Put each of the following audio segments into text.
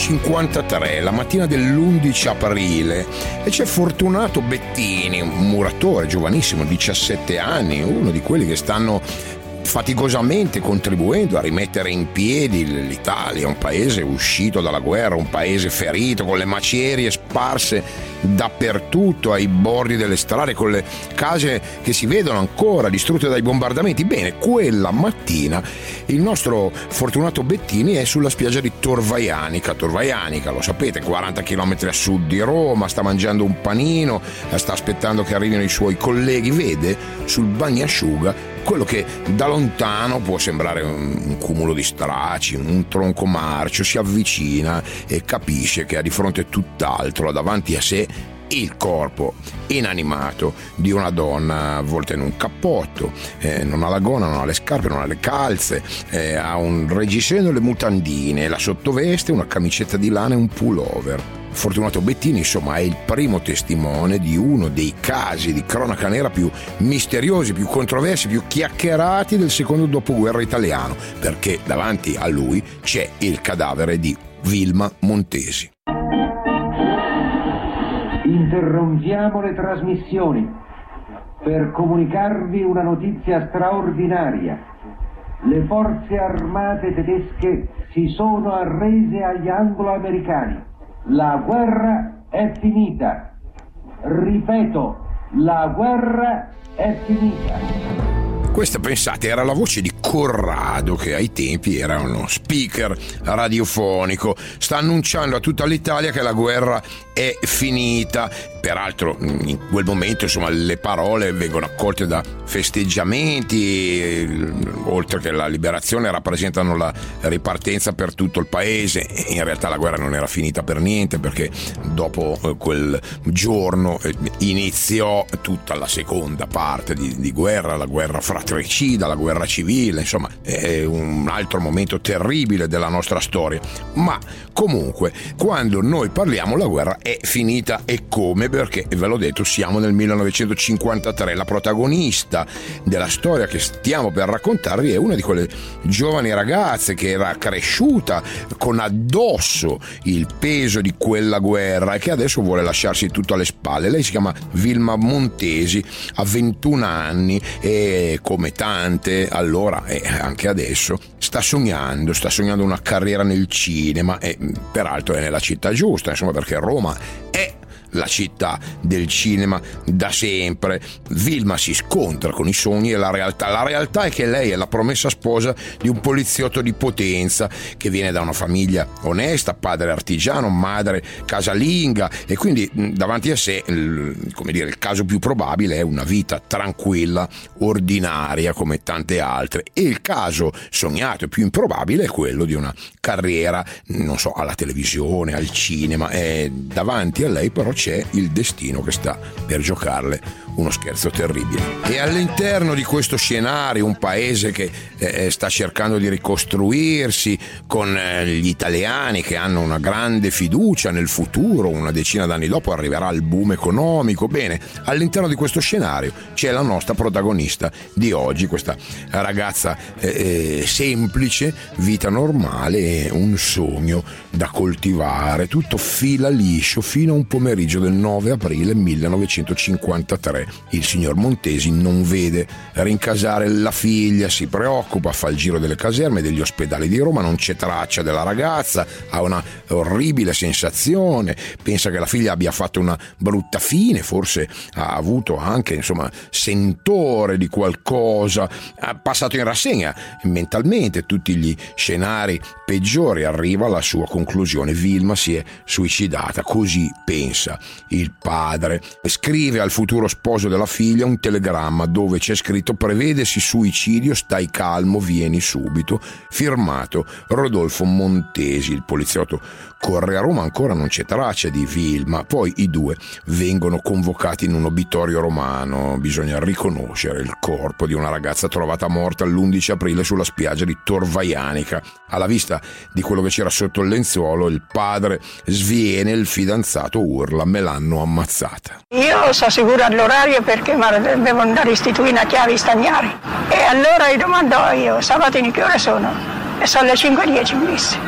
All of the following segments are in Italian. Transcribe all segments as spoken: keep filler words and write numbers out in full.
millenovecentocinquantatré, la mattina dell'undici aprile, e c'è Fortunato Bettini, un muratore giovanissimo, diciassette anni, uno di quelli che stanno faticosamente contribuendo a rimettere in piedi l'Italia, un paese uscito dalla guerra, un paese ferito, con le macerie sparse dappertutto, ai bordi delle strade, con le case che si vedono ancora distrutte dai bombardamenti. Bene, quella mattina il nostro Fortunato Bettini è sulla spiaggia di Tor Vaianica. Tor Vaianica, lo sapete, quaranta chilometri a sud di Roma, sta mangiando un panino, sta aspettando che arrivino i suoi colleghi, vede sul bagnasciuga quello che da lontano può sembrare un, un cumulo di stracci, un tronco marcio, si avvicina e capisce che ha di fronte tutt'altro, ha davanti a sé il corpo inanimato di una donna avvolta in un cappotto, eh, non ha la gonna, non ha le scarpe, non ha le calze, eh, ha un reggiseno e le mutandine, la sottoveste, una camicetta di lana e un pullover. Fortunato Bettini, insomma, è il primo testimone di uno dei casi di cronaca nera più misteriosi, più controversi, più chiacchierati del secondo dopoguerra italiano, perché davanti a lui c'è il cadavere di Vilma Montesi. Interrompiamo le trasmissioni per comunicarvi una notizia straordinaria. Le forze armate tedesche si sono arrese agli anglo-americani. La guerra è finita. Ripeto, la guerra è finita. Questa, pensate, era la voce di Corrado, che ai tempi era uno speaker radiofonico. Sta annunciando a tutta l'Italia che la guerra è finita. Peraltro in quel momento, insomma, le parole vengono accolte da festeggiamenti, oltre che la liberazione rappresentano la ripartenza per tutto il paese. In realtà la guerra non era finita per niente, perché dopo quel giorno iniziò tutta la seconda parte di, di guerra, la guerra fratricida, la guerra civile, insomma è un altro momento terribile della nostra storia. Ma comunque, quando noi parliamo, la guerra è finita. E come? Perché, ve l'ho detto, siamo nel millenovecentocinquantatré. La protagonista della storia che stiamo per raccontarvi è una di quelle giovani ragazze che era cresciuta con addosso il peso di quella guerra e che adesso vuole lasciarsi tutto alle spalle. Lei si chiama Vilma Montesi, ha ventuno anni e, come tante allora e anche adesso, sta sognando, sta sognando una carriera nel cinema, e peraltro è nella città giusta, insomma, perché Roma è la città del cinema da sempre. Vilma si scontra con i sogni e la realtà. La realtà è che lei è la promessa sposa di un poliziotto di Potenza che viene da una famiglia onesta, padre artigiano, madre casalinga, e quindi davanti a sé, il, come dire, il caso più probabile è una vita tranquilla, ordinaria come tante altre, e il caso sognato e più improbabile è quello di una carriera, non so, alla televisione, al cinema. E davanti a lei però c'è il destino che sta per giocarle uno scherzo terribile. E all'interno di questo scenario, un paese che eh, sta cercando di ricostruirsi, con eh, gli italiani che hanno una grande fiducia nel futuro, una decina d'anni dopo arriverà il boom economico. Bene, all'interno di questo scenario c'è la nostra protagonista di oggi, questa ragazza eh, semplice, vita normale, un sogno da coltivare, tutto fila liscio fino a un pomeriggio del nove aprile millenovecentocinquantatré. Il signor Montesi non vede rincasare la figlia, si preoccupa, fa il giro delle caserme, degli ospedali di Roma, non c'è traccia della ragazza, ha una orribile sensazione, pensa che la figlia abbia fatto una brutta fine, forse ha avuto anche, insomma, sentore di qualcosa, ha passato in rassegna mentalmente tutti gli scenari peggiori, arriva alla sua conclusione: Vilma si è suicidata, così pensa il padre. Scrive al futuro sposo della figlia un telegramma dove c'è scritto: prevedesi suicidio, stai calmo, vieni subito, firmato Rodolfo Montesi. Il poliziotto corre a Roma, ancora non c'è traccia di Vilma. Poi i due vengono convocati in un obitorio romano, bisogna riconoscere il corpo di una ragazza trovata morta l'undici aprile sulla spiaggia di Tor Vaianica. Alla vista di quello che c'era sotto il lenzuolo, il padre sviene, il fidanzato urla: me l'hanno ammazzata. Io so sicuro all'orario perché devo andare a istituire una chiave stagnari, e allora gli domandò io: sabatini che ore sono? E sono le cinque e dieci, mi disse.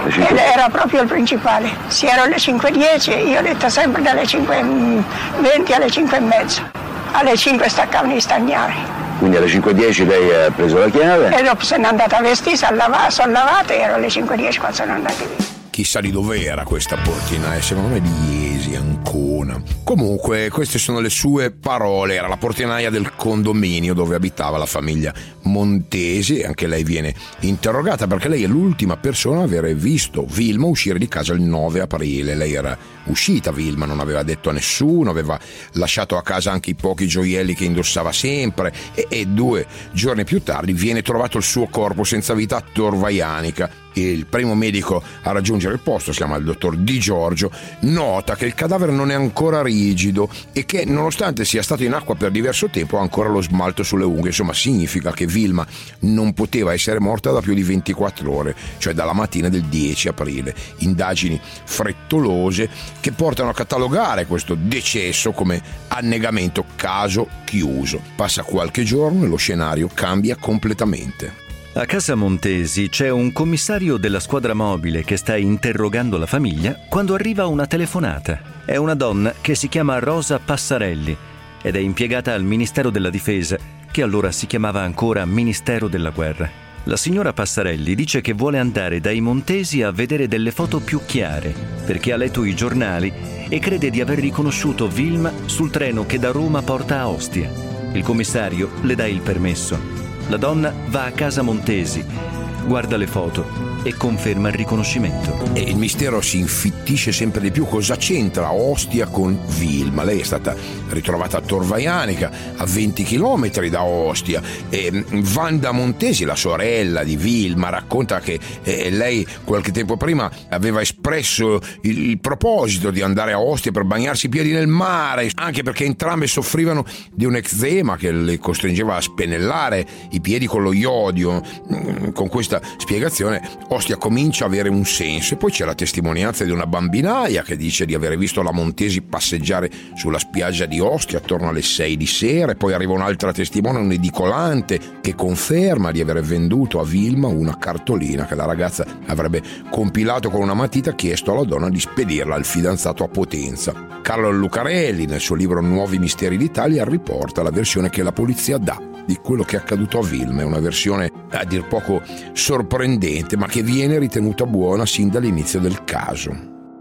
Ed era proprio il principale. Se ero alle cinque e dieci, io ho detto sempre dalle cinque e venti alle cinque e mezza. Alle cinque staccavano i stagnari. Quindi alle cinque e dieci lei ha preso la chiave? E dopo sono andata a vestire, sono lavata, sono lavata e ero alle cinque e dieci quando sono andata via. Chissà di dove era questa portinaia, secondo me di Iesi, Ancona. Comunque queste sono le sue parole, era la portinaia del condominio dove abitava la famiglia Montesi. Anche lei viene interrogata perché lei è l'ultima persona a avere visto Vilma uscire di casa il nove aprile. Lei era uscita, Vilma, non aveva detto a nessuno, aveva lasciato a casa anche i pochi gioielli che indossava sempre e, e due giorni più tardi viene trovato il suo corpo senza vita a Tor Vaianica. Il primo medico a raggiungere il posto, si chiama il dottor Di Giorgio, nota che il cadavere non è ancora rigido e che nonostante sia stato in acqua per diverso tempo ha ancora lo smalto sulle unghie. Insomma, significa che Vilma non poteva essere morta da più di ventiquattro ore, cioè dalla mattina del dieci aprile. Indagini frettolose che portano a catalogare questo decesso come annegamento, caso chiuso. Passa qualche giorno e lo scenario cambia completamente. A casa Montesi c'è un commissario della squadra mobile che sta interrogando la famiglia quando arriva una telefonata. È una donna che si chiama Rosa Passarelli ed è impiegata al Ministero della Difesa, che allora si chiamava ancora Ministero della Guerra. La signora Passarelli dice che vuole andare dai Montesi a vedere delle foto più chiare perché ha letto i giornali e crede di aver riconosciuto Vilma sul treno che da Roma porta a Ostia. Il commissario le dà il permesso. La donna va a casa Montesi, guarda le foto e conferma il riconoscimento. E il mistero si infittisce sempre di più. Cosa c'entra Ostia con Vilma? Lei è stata ritrovata a Tor Vaianica, a venti chilometri da Ostia, e Wanda Montesi, la sorella di Vilma, racconta che eh, lei qualche tempo prima aveva espresso il, il proposito di andare a Ostia per bagnarsi i piedi nel mare, anche perché entrambe soffrivano di un eczema che le costringeva a spennellare i piedi con lo iodio. Con questa spiegazione Ostia comincia a avere un senso. E poi c'è la testimonianza di una bambinaia che dice di aver visto la Montesi passeggiare sulla spiaggia di Ostia attorno alle sei di sera. E poi arriva un'altra testimone, un edicolante, che conferma di aver venduto a Vilma una cartolina che la ragazza avrebbe compilato con una matita, chiesto alla donna di spedirla al fidanzato a Potenza. Carlo Lucarelli, nel suo libro Nuovi misteri d'Italia, riporta la versione che la polizia dà di quello che è accaduto a Vilma. È una versione a dir poco sorprendente, ma che viene ritenuta buona sin dall'inizio del caso.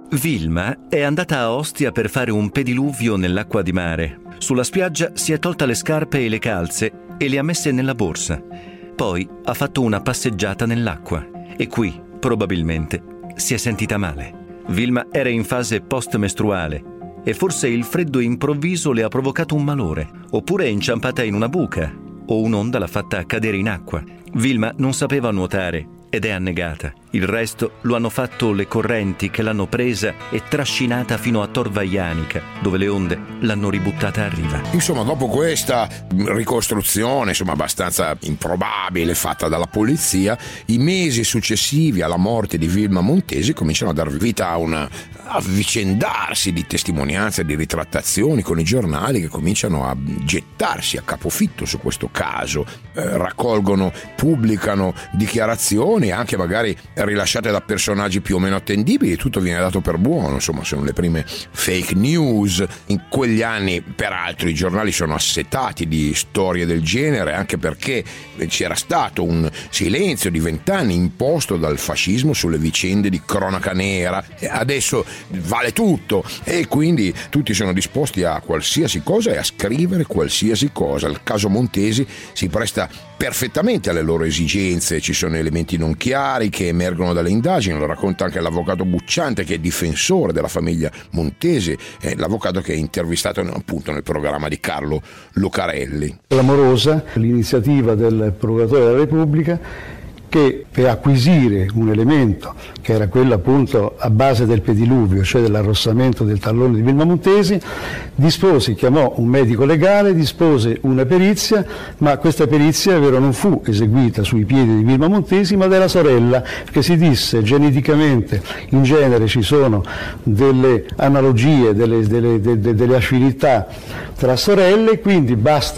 Vilma è andata a Ostia per fare un pediluvio nell'acqua di mare. Sulla spiaggia si è tolta le scarpe e le calze e le ha messe nella borsa. Poi ha fatto una passeggiata nell'acqua e qui, probabilmente, si è sentita male. Vilma era in fase post-mestruale e forse il freddo improvviso le ha provocato un malore, oppure è inciampata in una buca o un'onda l'ha fatta cadere in acqua. Vilma non sapeva nuotare ed è annegata. Il resto lo hanno fatto le correnti che l'hanno presa e trascinata fino a Tor Vaianica, dove le onde l'hanno ributtata a riva. Insomma, dopo questa ricostruzione, insomma, abbastanza improbabile fatta dalla polizia, i mesi successivi alla morte di Vilma Montesi cominciano a dar vita a un avvicendarsi di testimonianze, di ritrattazioni con i giornali che cominciano a gettarsi a capofitto su questo caso, eh, raccolgono, pubblicano dichiarazioni anche magari rilasciate da personaggi più o meno attendibili. Tutto viene dato per buono, insomma, sono le prime fake news. In quegli anni, peraltro, i giornali sono assetati di storie del genere, anche perché c'era stato un silenzio di vent'anni imposto dal fascismo sulle vicende di cronaca nera. Adesso vale tutto e quindi tutti sono disposti a qualsiasi cosa e a scrivere qualsiasi cosa. Il caso Montesi si presta perfettamente alle loro esigenze. Ci sono elementi non chiari che emergono dalle indagini, lo racconta anche l'avvocato Bucciante, che è difensore della famiglia Montesi, è l'avvocato che è intervistato appunto nel programma di Carlo Lucarelli. Clamorosa l'iniziativa del procuratore della Repubblica, che per acquisire un elemento che era quello appunto a base del pediluvio, cioè dell'arrossamento del tallone di Vilma Montesi, dispose, chiamò un medico legale, dispose una perizia, ma questa perizia vero non fu eseguita sui piedi di Vilma Montesi ma della sorella, che si disse geneticamente in genere ci sono delle analogie, delle, delle, delle, delle affinità tra sorelle, quindi basta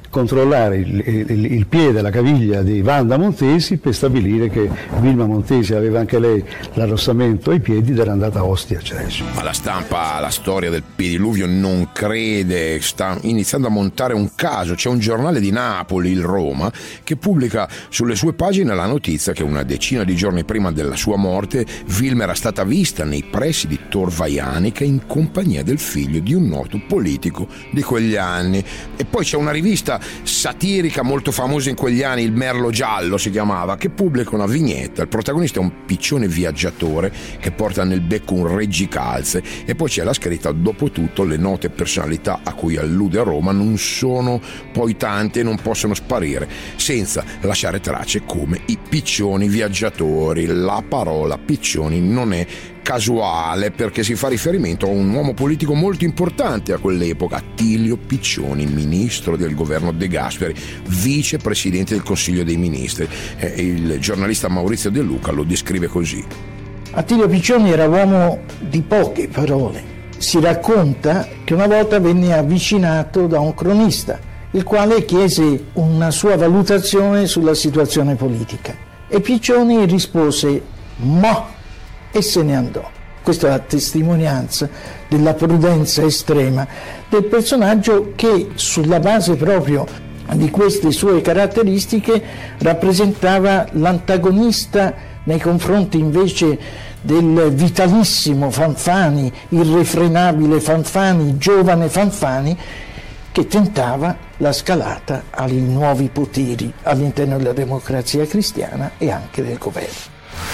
controllare il, il, il piede, la caviglia di Wanda Montesi per stabilire che Vilma Montesi aveva anche lei l'arrossamento ai piedi ed era andata a Ostia. Ma la stampa, la storia del pediluvio non crede, sta iniziando a montare un caso. C'è un giornale di Napoli, il Roma, che pubblica sulle sue pagine la notizia che una decina di giorni prima della sua morte Vilma era stata vista nei pressi di Tor Vaianica in compagnia del figlio di un noto politico di quegli anni. E poi c'è una rivista satirica molto famosa in quegli anni, il Merlo Giallo si chiamava, che pubblica una vignetta. Il protagonista è un piccione viaggiatore che porta nel becco un reggicalze e poi c'è la scritta: dopo tutto le note personalità a cui allude a Roma non sono poi tante e non possono sparire senza lasciare tracce come i piccioni viaggiatori. La parola piccioni non è casuale perché si fa riferimento a un uomo politico molto importante a quell'epoca, Attilio Piccioni, ministro del governo De Gasperi, vicepresidente del Consiglio dei Ministri. Eh, il giornalista Maurizio De Luca lo descrive così: Attilio Piccioni era uomo di poche parole. Si racconta che una volta venne avvicinato da un cronista, il quale chiese una sua valutazione sulla situazione politica. E Piccioni rispose «Mo!» e se ne andò. Questa è la testimonianza della prudenza estrema del personaggio che, sulla base proprio di queste sue caratteristiche, rappresentava l'antagonista nei confronti invece del vitalissimo Fanfani, irrefrenabile Fanfani, giovane Fanfani, che tentava la scalata ai nuovi poteri all'interno della Democrazia Cristiana e anche del governo.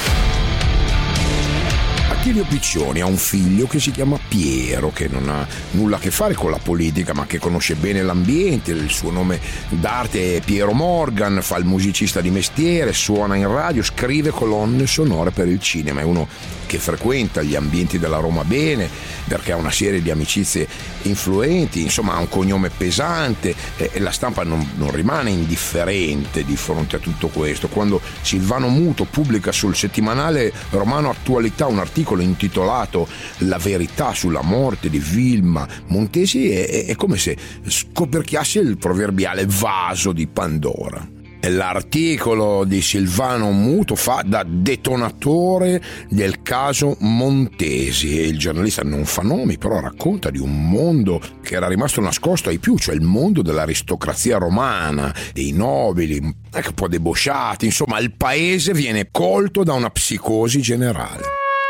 Attilio Piccioni ha un figlio che si chiama Piero, che non ha nulla a che fare con la politica ma che conosce bene l'ambiente. Il suo nome d'arte è Piero Morgan, fa il musicista di mestiere, suona in radio, scrive colonne sonore per il cinema. È uno che frequenta gli ambienti della Roma bene perché ha una serie di amicizie influenti, insomma ha un cognome pesante e la stampa non, non rimane indifferente di fronte a tutto questo. Quando Silvano Muto pubblica sul settimanale romano Attualità un articolo intitolato La verità sulla morte di Vilma Montesi, è, è come se scoperchiasse il proverbiale vaso di Pandora. L'articolo di Silvano Muto fa da detonatore del caso Montesi e il giornalista non fa nomi, però racconta di un mondo che era rimasto nascosto ai più, cioè il mondo dell'aristocrazia romana, dei nobili, anche un po' debosciati, insomma il paese viene colto da una psicosi generale.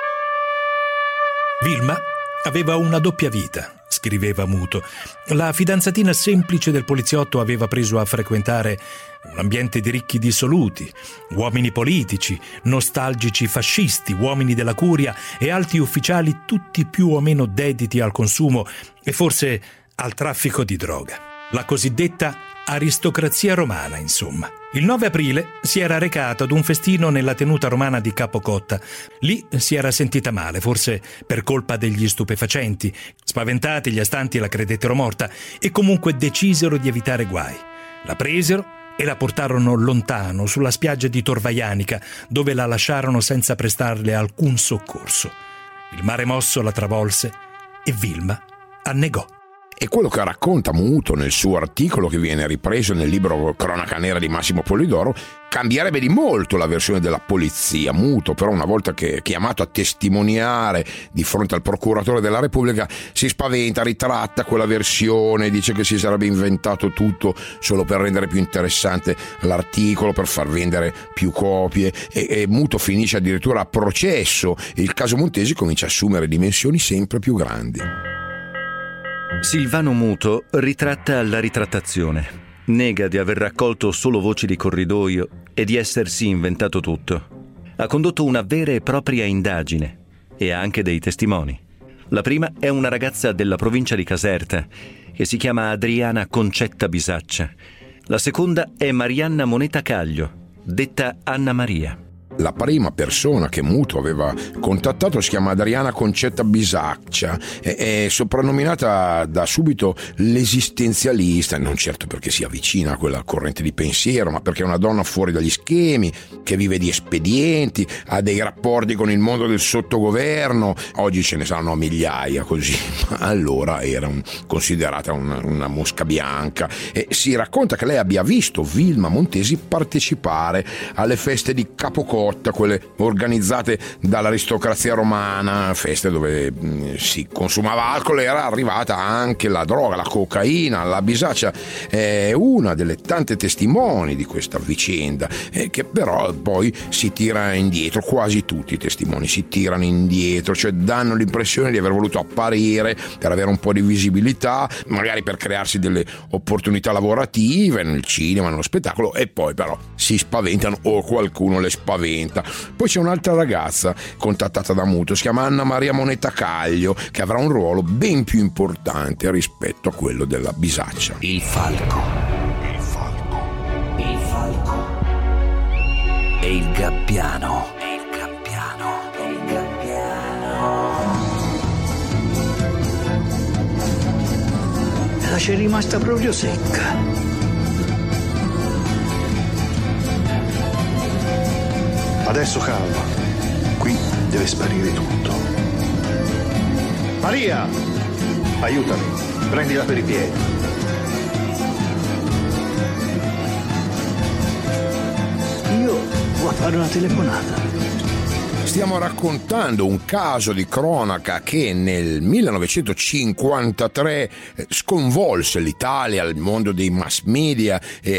Vilma aveva una doppia vita, scriveva Muto. La fidanzatina semplice del poliziotto aveva preso a frequentare un ambiente di ricchi dissoluti, uomini politici, nostalgici fascisti, uomini della curia e alti ufficiali, tutti più o meno dediti al consumo e forse al traffico di droga. La cosiddetta aristocrazia romana, insomma. Il nove aprile si era recato ad un festino nella tenuta romana di Capocotta. Lì si era sentita male, forse per colpa degli stupefacenti. Spaventati, gli astanti la credettero morta e comunque decisero di evitare guai. La presero e la portarono lontano, sulla spiaggia di Tor Vaianica, dove la lasciarono senza prestarle alcun soccorso. Il mare mosso la travolse e Vilma annegò. E quello che racconta Muto nel suo articolo, che viene ripreso nel libro Cronaca Nera di Massimo Polidoro, cambierebbe di molto la versione della polizia. Muto però, una volta che è chiamato a testimoniare di fronte al procuratore della Repubblica, si spaventa, ritratta quella versione, dice che si sarebbe inventato tutto solo per rendere più interessante l'articolo, per far vendere più copie e, e Muto finisce addirittura a processo. Il caso Montesi comincia a assumere dimensioni sempre più grandi. Silvano Muto ritratta la ritrattazione. Nega di aver raccolto solo voci di corridoio e di essersi inventato tutto. Ha condotto una vera e propria indagine e ha anche dei testimoni. La prima è una ragazza della provincia di Caserta che si chiama Adriana Concetta Bisaccia. La seconda è Marianna Moneta Caglio, detta Anna Maria. La prima persona che Muto aveva contattato si chiama Adriana Concetta Bisaccia, è, è soprannominata da subito l'esistenzialista, non certo perché sia vicina a quella corrente di pensiero, ma perché è una donna fuori dagli schemi, che vive di espedienti, ha dei rapporti con il mondo del sottogoverno. Oggi ce ne saranno migliaia così, ma allora era un, considerata una, una mosca bianca. E si racconta che lei abbia visto Vilma Montesi partecipare alle feste di Capocotta, quelle organizzate dall'aristocrazia romana, feste dove mh, si consumava alcol, era arrivata anche la droga, la cocaina. La Bisaccia è una delle tante testimoni di questa vicenda, eh, che però poi si tira indietro. Quasi tutti i testimoni si tirano indietro, cioè danno l'impressione di aver voluto apparire per avere un po' di visibilità, magari per crearsi delle opportunità lavorative nel cinema, nello spettacolo, e poi però si spaventano o qualcuno le spaventa. Poi c'è un'altra ragazza contattata da Muto, si chiama Anna Maria Moneta Caglio, che avrà un ruolo ben più importante rispetto a quello della Bisaccia. Il falco, il falco, il falco e il gabbiano, e il gabbiano, e il gabbiano. La c'è rimasta proprio secca. Adesso calma, qui deve sparire tutto. Maria, aiutami, prendila per i piedi. Io vado a fare una telefonata. Stiamo raccontando un caso di cronaca che nel millenovecentocinquantatré sconvolse l'Italia, il mondo dei mass media,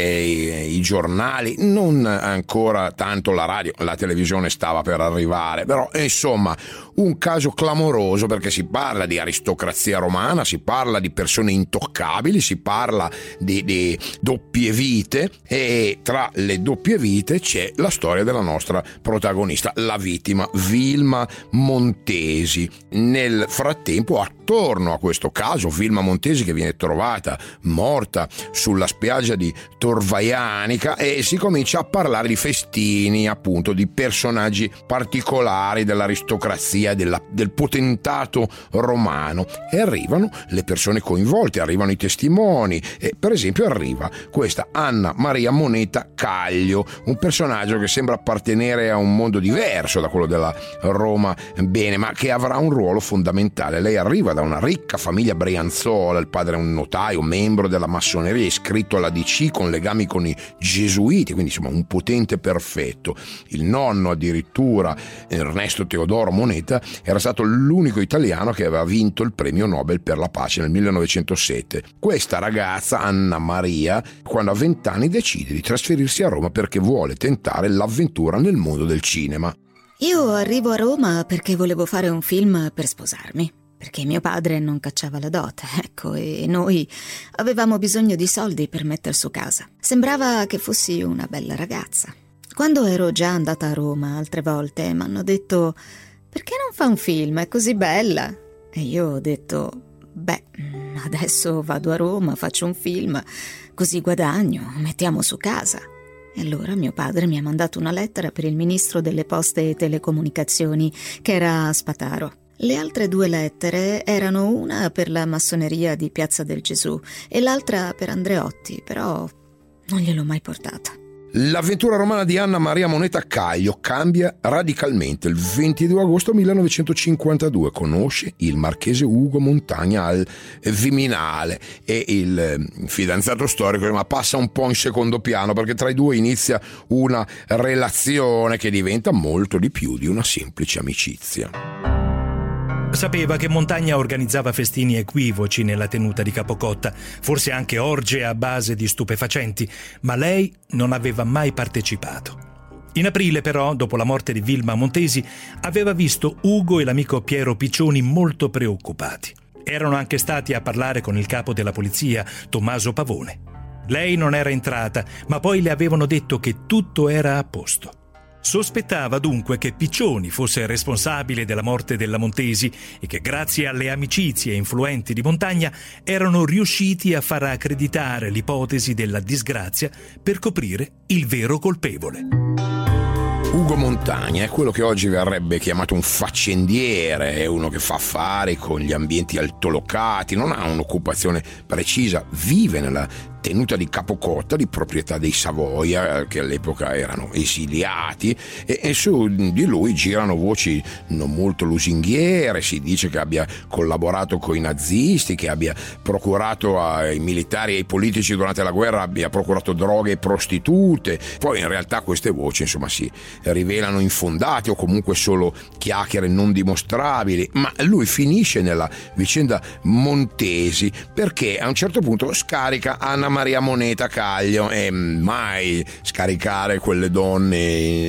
e i giornali, non ancora tanto la radio, la televisione stava per arrivare, però insomma un caso clamoroso, perché si parla di aristocrazia romana, si parla di persone intoccabili, si parla di, di doppie vite, e tra le doppie vite c'è la storia della nostra protagonista, la vittima Vilma Montesi. Nel frattempo, attorno a questo caso, Vilma Montesi che viene trovata morta sulla spiaggia di Tor Vaianica, e si comincia a parlare di festini, appunto, di personaggi particolari dell'aristocrazia, della, del potentato romano, e arrivano le persone coinvolte, arrivano i testimoni, e per esempio arriva questa Anna Maria Moneta Caglio, un personaggio che sembra appartenere a un mondo diverso da quello della Roma bene, ma che avrà un ruolo fondamentale. Lei arriva da una ricca famiglia brianzola, il padre è un notaio, membro della massoneria, iscritto alla D C con legami con i gesuiti, quindi insomma un potente perfetto. Il nonno addirittura, Ernesto Teodoro Moneta, era stato l'unico italiano che aveva vinto il premio Nobel per la pace nel millenovecentosette. Questa ragazza, Anna Maria, quando ha vent'anni decide di trasferirsi a Roma perché vuole tentare l'avventura nel mondo del cinema. Io arrivo a Roma perché volevo fare un film per sposarmi, perché mio padre non cacciava la dote, ecco, e noi avevamo bisogno di soldi per metter su casa. Sembrava che fossi una bella ragazza. Quando ero già andata a Roma altre volte m'hanno detto: perché non fa un film, è così bella? E io ho detto: beh, adesso vado a Roma, faccio un film, così guadagno, mettiamo su casa. E allora mio padre mi ha mandato una lettera per il ministro delle poste e telecomunicazioni, che era Spataro. Le altre due lettere erano una per la massoneria di Piazza del Gesù e l'altra per Andreotti, però non gliel'ho mai portata. L'avventura romana di Anna Maria Moneta Caglio cambia radicalmente. Il ventidue agosto millenovecentocinquantadue conosce il marchese Ugo Montagna al Viminale, e il fidanzato storico, ma passa un po' in secondo piano perché tra i due inizia una relazione che diventa molto di più di una semplice amicizia. Sapeva che Montagna organizzava festini equivoci nella tenuta di Capocotta, forse anche orge a base di stupefacenti, ma lei non aveva mai partecipato. In aprile, però, dopo la morte di Vilma Montesi, aveva visto Ugo e l'amico Piero Piccioni molto preoccupati. Erano anche stati a parlare con il capo della polizia, Tommaso Pavone. Lei non era entrata, ma poi le avevano detto che tutto era a posto. Sospettava dunque che Piccioni fosse responsabile della morte della Montesi e che grazie alle amicizie influenti di Montagna erano riusciti a far accreditare l'ipotesi della disgrazia per coprire il vero colpevole. Ugo Montagna è quello che oggi verrebbe chiamato un faccendiere, è uno che fa affari con gli ambienti altolocati, non ha un'occupazione precisa, vive nella tenuta di Capocotta, di proprietà dei Savoia, che all'epoca erano esiliati, e, e su di lui girano voci non molto lusinghiere. Si dice che abbia collaborato con i nazisti, che abbia procurato ai militari e ai politici durante la guerra, abbia procurato droghe e prostitute. Poi in realtà queste voci insomma si rivelano infondate o comunque solo chiacchiere non dimostrabili, ma lui finisce nella vicenda Montesi perché a un certo punto scarica Anna Maria Moneta Caglio, e mai scaricare quelle donne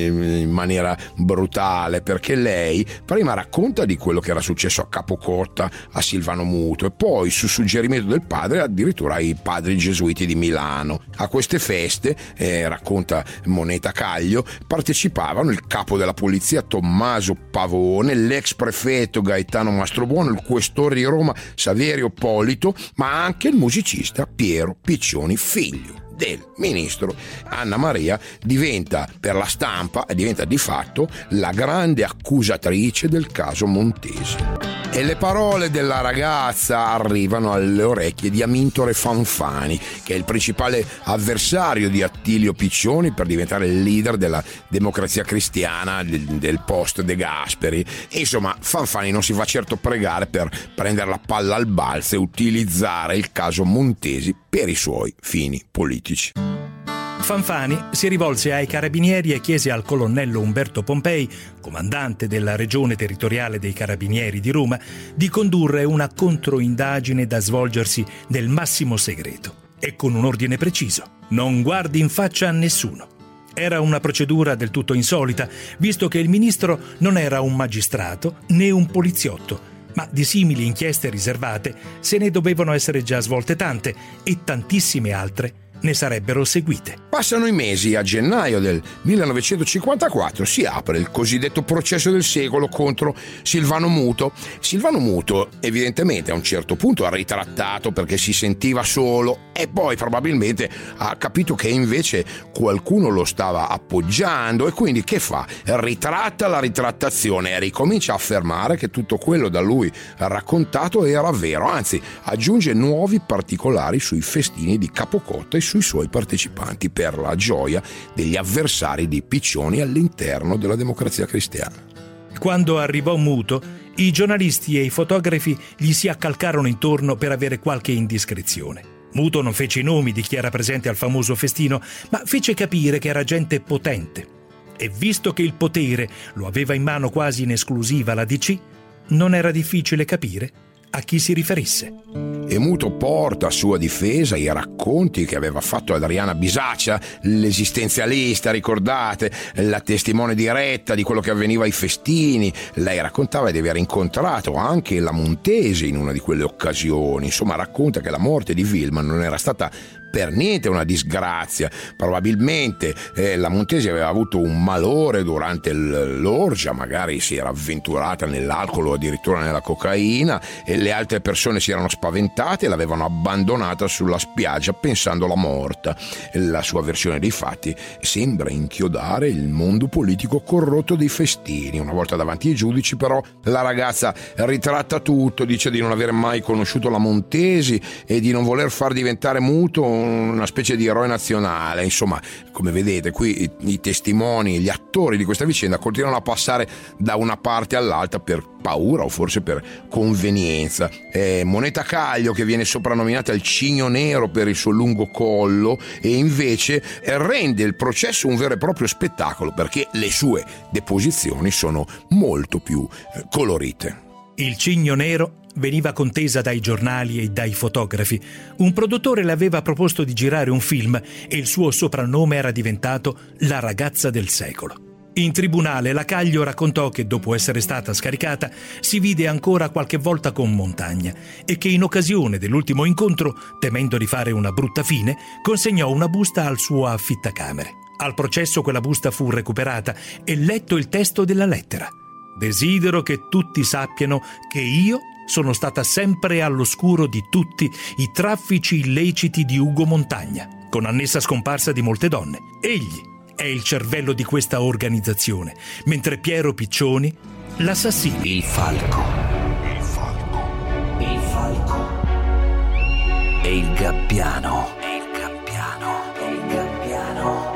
in maniera brutale, perché lei prima racconta di quello che era successo a Capocotta a Silvano Muto e poi su suggerimento del padre addirittura ai padri gesuiti di Milano. A queste feste, eh, racconta Moneta Caglio, partecipavano il capo della polizia Tommaso Pavone, l'ex prefetto Gaetano Mastrobuono, il questore di Roma Saverio Polito, ma anche il musicista Piero Piccioni, figlio del ministro. Anna Maria diventa per la stampa e diventa di fatto la grande accusatrice del caso Montesi. E le parole della ragazza arrivano alle orecchie di Amintore Fanfani, che è il principale avversario di Attilio Piccioni per diventare il leader della Democrazia Cristiana del, del post De Gasperi. E insomma, Fanfani non si fa certo pregare per prendere la palla al balzo e utilizzare il caso Montesi per i suoi fini politici. Fanfani si rivolse ai carabinieri e chiese al colonnello Umberto Pompei, comandante della regione territoriale dei carabinieri di Roma, di condurre una controindagine da svolgersi nel massimo segreto e con un ordine preciso: non guardi in faccia a nessuno. Era una procedura del tutto insolita, visto che il ministro non era un magistrato né un poliziotto, ma di simili inchieste riservate se ne dovevano essere già svolte tante e tantissime altre ne sarebbero seguite. Passano i mesi, a gennaio del millenovecentocinquantaquattro si apre il cosiddetto processo del secolo contro Silvano Muto. Silvano Muto evidentemente a un certo punto ha ritrattato perché si sentiva solo e poi probabilmente ha capito che invece qualcuno lo stava appoggiando e quindi che fa? Ritratta la ritrattazione e ricomincia a affermare che tutto quello da lui raccontato era vero, anzi aggiunge nuovi particolari sui festini di Capocotta e sui suoi partecipanti per la gioia degli avversari di Piccioni all'interno della Democrazia Cristiana. Quando arrivò Muto, i giornalisti e i fotografi gli si accalcarono intorno per avere qualche indiscrezione. Muto non fece i nomi di chi era presente al famoso festino, ma fece capire che era gente potente. E visto che il potere lo aveva in mano quasi in esclusiva la D C, non era difficile capire a chi si riferisse. E Muto porta a sua difesa i racconti che aveva fatto Adriana Bisaccia, l'esistenzialista, ricordate, la testimone diretta di quello che avveniva ai festini. Lei raccontava di aver incontrato anche la Montesi in una di quelle occasioni. Insomma, racconta che la morte di Wilma non era stata per niente una disgrazia. Probabilmente eh, la Montesi aveva avuto un malore durante l'orgia, magari si era avventurata nell'alcol o addirittura nella cocaina e le altre persone si erano spaventate e l'avevano abbandonata sulla spiaggia pensandola morta. La sua versione dei fatti sembra inchiodare il mondo politico corrotto dei festini. Una volta davanti ai giudici però la ragazza ritratta tutto, dice di non aver mai conosciuto la Montesi e di non voler far diventare Muto una specie di eroe nazionale. Insomma, come vedete qui i, i testimoni, gli attori di questa vicenda continuano a passare da una parte all'altra per paura o forse per convenienza. Eh, Moneta Caglio, che viene soprannominata il Cigno Nero per il suo lungo collo, e invece rende il processo un vero e proprio spettacolo perché le sue deposizioni sono molto più eh, colorite. Il Cigno Nero veniva contesa dai giornali e dai fotografi. Un produttore le aveva proposto di girare un film e il suo soprannome era diventato La ragazza del secolo. In tribunale la Caglio raccontò che dopo essere stata scaricata si vide ancora qualche volta con Montagna e che in occasione dell'ultimo incontro, temendo di fare una brutta fine, consegnò una busta al suo affittacamere. Al processo quella busta fu recuperata e letto il testo della lettera. Desidero che tutti sappiano che io sono stata sempre all'oscuro di tutti i traffici illeciti di Ugo Montagna, con annessa scomparsa di molte donne. Egli, è il cervello di questa organizzazione, mentre Piero Piccioni, l'assassino. Il falco. Il falco. Il falco. E il gabbiano. E il gabbiano. E il gabbiano.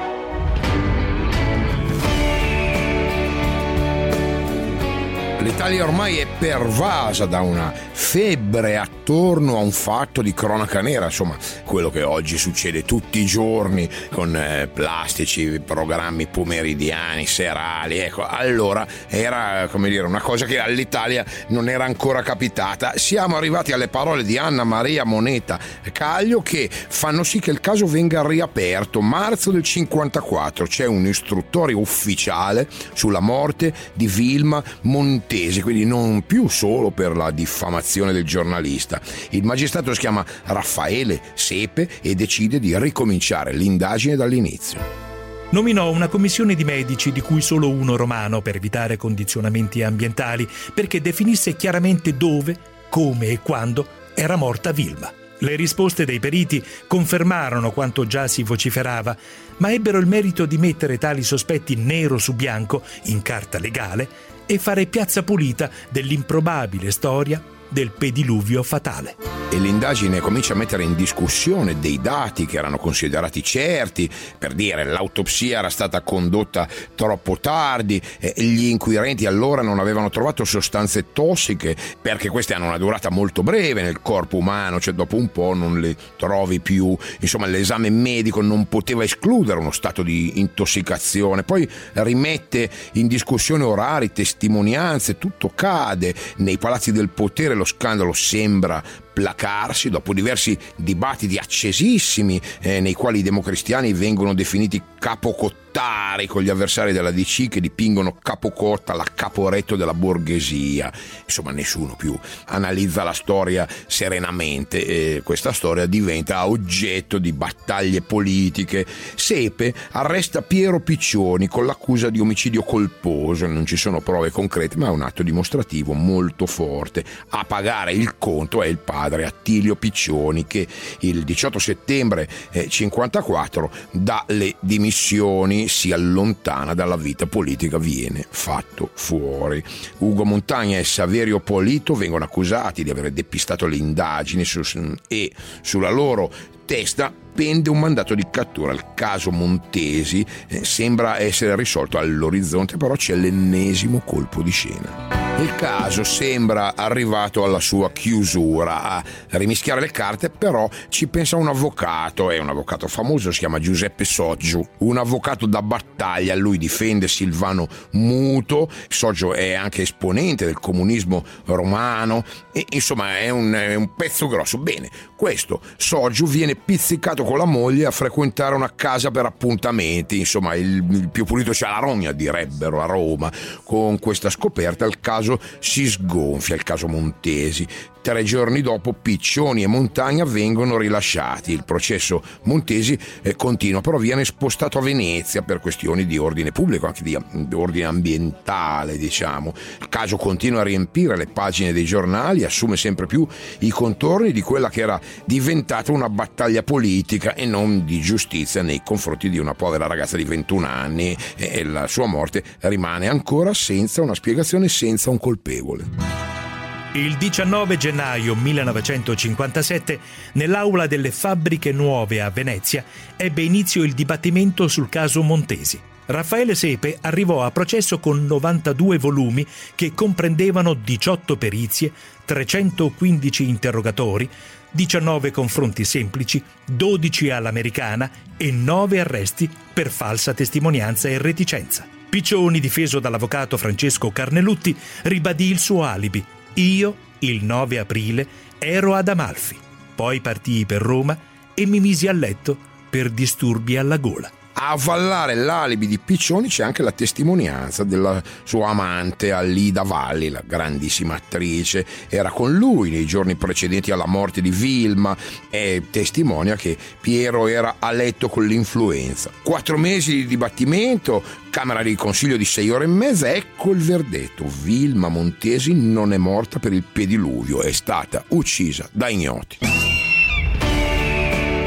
L'Italia ormai è pervasa da una febbre attorno a un fatto di cronaca nera, insomma, quello che oggi succede tutti i giorni con eh, plastici, programmi pomeridiani, serali, ecco, allora era, come dire, una cosa che all'Italia non era ancora capitata. Siamo arrivati alle parole di Anna Maria Moneta Caglio che fanno sì che il caso venga riaperto. Marzo del cinquantaquattro c'è un'istruttoria ufficiale sulla morte di Vilma Montesi, quindi non più solo per la diffamazione del giornalista. Il magistrato si chiama Raffaele Sepe e decide di ricominciare l'indagine dall'inizio. Nominò una commissione di medici, di cui solo uno romano, per evitare condizionamenti ambientali, perché definisse chiaramente dove, come e quando era morta Vilma. Le risposte dei periti confermarono quanto già si vociferava, ma ebbero il merito di mettere tali sospetti nero su bianco in carta legale e fare piazza pulita dell'improbabile storia del pediluvio fatale. E l'indagine comincia a mettere in discussione dei dati che erano considerati certi. Per dire, l'autopsia era stata condotta troppo tardi, eh, gli inquirenti allora non avevano trovato sostanze tossiche, perché queste hanno una durata molto breve nel corpo umano, cioè dopo un po' non le trovi più. Insomma, l'esame medico non poteva escludere uno stato di intossicazione. Poi rimette in discussione orari, testimonianze, tutto cade. Nei palazzi del potere lo scandalo sembra placarsi dopo diversi dibattiti accesissimi eh, nei quali i democristiani vengono definiti capocottari con gli avversari della D C che dipingono Capocotta la Caporetto della borghesia. Insomma, nessuno più analizza la storia serenamente e questa storia diventa oggetto di battaglie politiche. Sepe arresta Piero Piccioni con l'accusa di omicidio colposo. Non ci sono prove concrete, ma è un atto dimostrativo molto forte. A pagare il conto è il padre Attilio Piccioni, che il diciotto settembre cinquantaquattro dalle dimissioni si allontana dalla vita politica, viene fatto fuori. Ugo Montagna e Saverio Polito vengono accusati di aver depistato le indagini su, e sulla loro testa pende un mandato di cattura. Il caso Montesi eh, sembra essere risolto all'orizzonte, però c'è l'ennesimo colpo di scena. Il caso sembra arrivato alla sua chiusura. A rimischiare le carte però ci pensa un avvocato, è un avvocato famoso, si chiama Giuseppe Soggio, un avvocato da battaglia. Lui difende Silvano Muto. Soggio è anche esponente del comunismo romano e insomma è un, è un pezzo grosso. Bene, questo Soggio viene pizzicato con la moglie a frequentare una casa per appuntamenti. Insomma, il, il più pulito c'ha la rogna, direbbero a Roma. Con questa scoperta il caso si sgonfia, il caso Montesi. Tre giorni dopo Piccioni e Montagna vengono rilasciati. Il processo Montesi eh, continua, però viene spostato a Venezia per questioni di ordine pubblico, anche di, di ordine ambientale, diciamo. Il caso continua a riempire le pagine dei giornali, assume sempre più i contorni di quella che era diventata una battaglia politica e non di giustizia nei confronti di una povera ragazza di ventuno anni, e la sua morte rimane ancora senza una spiegazione, senza un colpevole. Il diciannove gennaio millenovecentocinquantasette, nell'aula delle Fabbriche Nuove a Venezia, ebbe inizio il dibattimento sul caso Montesi. Raffaele Sepe arrivò a processo con novantadue volumi che comprendevano diciotto perizie, trecentoquindici interrogatori, diciannove confronti semplici, dodici all'americana e nove arresti per falsa testimonianza e reticenza. Piccioni, difeso dall'avvocato Francesco Carnelutti, ribadì il suo alibi. Io, il nove aprile, ero ad Amalfi, poi partii per Roma e mi misi a letto per disturbi alla gola. A avvallare l'alibi di Piccioni c'è anche la testimonianza della sua amante Alida Valli, la grandissima attrice. Era con lui nei giorni precedenti alla morte di Vilma e testimonia che Piero era a letto con l'influenza. Quattro mesi di dibattimento, Camera di Consiglio di sei ore e mezza, ecco il verdetto. Vilma Montesi non è morta per il pediluvio, è stata uccisa da ignoti.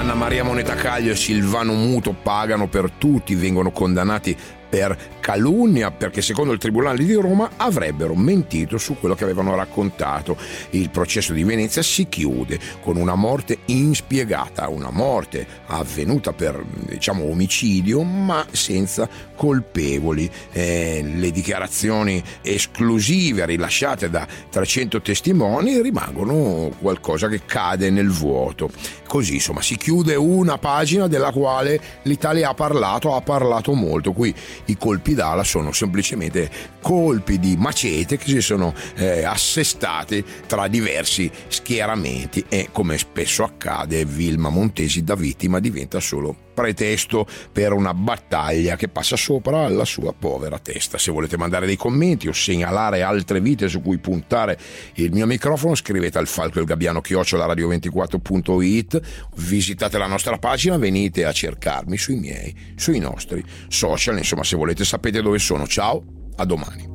Anna Maria Monetacaglio e Silvano Muto pagano per tutti, vengono condannati per calunnia perché secondo il Tribunale di Roma avrebbero mentito su quello che avevano raccontato. Il processo di Venezia si chiude con una morte inspiegata, una morte avvenuta per, diciamo, omicidio ma senza colpevoli. Eh, le dichiarazioni esclusive rilasciate da trecento testimoni rimangono qualcosa che cade nel vuoto. Così insomma si chiude una pagina della quale l'Italia ha parlato, ha parlato molto. Qui i colpi d'ala sono semplicemente colpi di macete che si sono eh, assestati tra diversi schieramenti e, come spesso accade, Vilma Montesi da vittima diventa solo pretesto per una battaglia che passa sopra alla sua povera testa. Se volete mandare dei commenti o segnalare altre vite su cui puntare il mio microfono, scrivete al falco il gabbiano chiocciola radio ventiquattro punto it, visitate la nostra pagina, venite a cercarmi sui miei, sui nostri social, insomma se volete sapete dove sono. Ciao, a domani.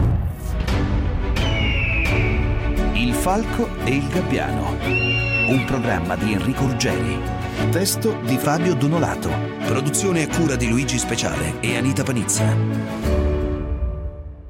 Il falco e il gabbiano, un programma di Enrico Ruggeri. Testo di Fabio Donolato. Produzione a cura di Luigi Speciale e Anita Panizza.